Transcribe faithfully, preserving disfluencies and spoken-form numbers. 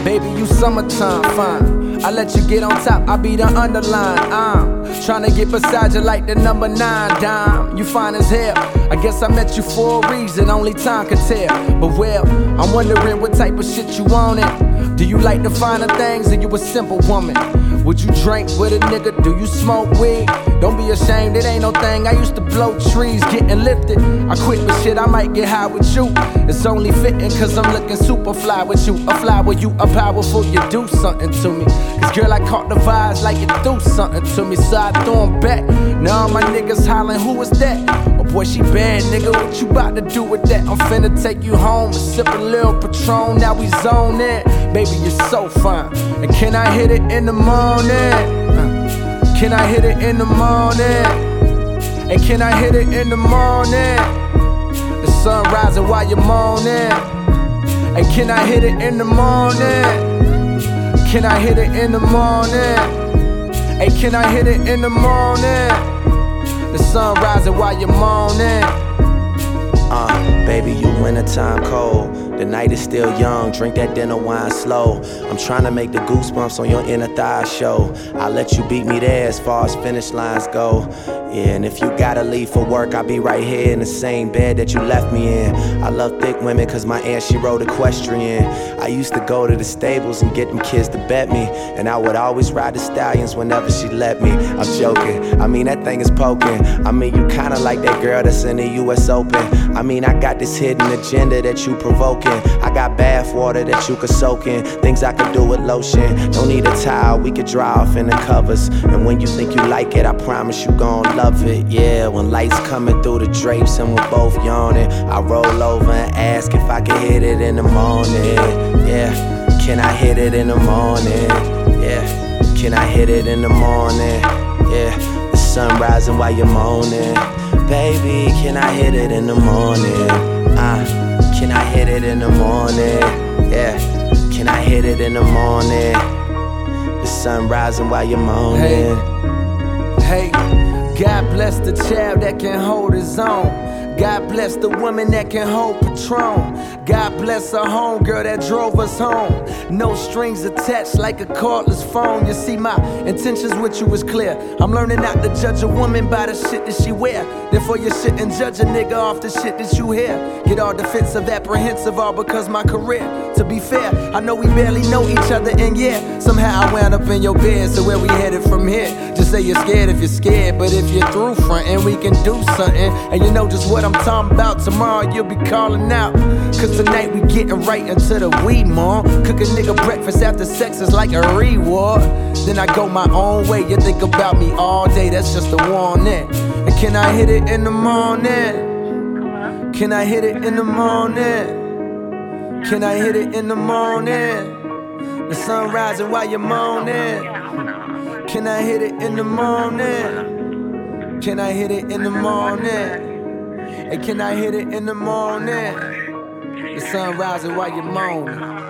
Baby, you summertime fine. I let you get on top, I be the underline. I'm tryna get beside you like the number nine dime. You fine as hell, I guess I met you for a reason, only time can tell. But well, I'm wondering what type of shit you want it. Do you like the finer things or you a simple woman? Would you drink with a nigga? Do you smoke weed? Don't be ashamed, it ain't no thing. I used to blow trees, getting lifted. I quit, but shit, I might get high with you. It's only fitting cause I'm looking super fly with you. A fly with you, a powerful, you do something to me. Cause girl, I caught the vibes like you do something to me. So I threw 'em back. Now all my niggas hollering, who is that? Oh boy, she bad, nigga, what you about to do with that? I'm finna take you home and sip a little Patron. Now we zone in. Baby, you're so fine. And can I hit it in the morning? Uh, can I hit it in the morning? And can I hit it in the morning? The sun rising while you're moaning. And can I hit it in the morning? Can I hit it in the morning? Hey, can I hit it in the morning? The sun rising while you're moaning. Uh, baby, you wintertime cold. The night is still young, drink that dinner wine slow. I'm trying to make the goosebumps on your inner thigh show. I'll let you beat me there as far as finish lines go. Yeah, and if you gotta leave for work, I'll be right here in the same bed that you left me in. I love thick women cause my aunt, she rode equestrian. I used to go to the stables and get them kids to bet me, and I would always ride the stallions whenever she let me. I'm joking, I mean that thing is poking. I mean you kinda like that girl that's in the U S Open. I mean I got this hidden agenda that you provoking. I got bath water that you could soak in, things I could do with lotion. Don't need a towel, we could dry off in the covers. And when you think you like it, I promise you gon' love it. Yeah, when lights coming through the drapes and we're both yawning, I roll over and ask if I can hit it in the morning. Yeah, can I hit it in the morning? Yeah, can I hit it in the morning? Yeah, the sun rising while you're moaning. Baby, can I hit it in the morning? Uh, Can I hit it in the morning? Yeah, can I hit it in the morning? The sun rising while you're moaning. Hey, hey, God bless the child that can hold his own. God bless the woman that can hold Patron. God bless her homegirl that drove us home. No strings attached like a cordless phone. You see, my intentions with you is clear. I'm learning not to judge a woman by the shit that she wear. Therefore you shouldn't judge a nigga off the shit that you hear. Get all defensive, apprehensive, all because my career. To be fair, I know we barely know each other, and yeah, somehow I wound up in your bed. So where we headed from here? Just say you're scared if you're scared, but if you're through frontin', we can do something. And you know just what I'm talking about. Tomorrow you'll be calling out, cause tonight we getting right into the weed, mom. Cook a nigga breakfast after sex is like a reward. Then I go my own way, you think about me all day, that's just a warning. And can I hit it in the morning? Can I hit it in the morning? Can I hit it in the morning? The sun rising while you're moaning. Can I hit it in the morning? Can I hit it in the morning? Hey, can I hit it in the morning? The sun rising while you're moaning.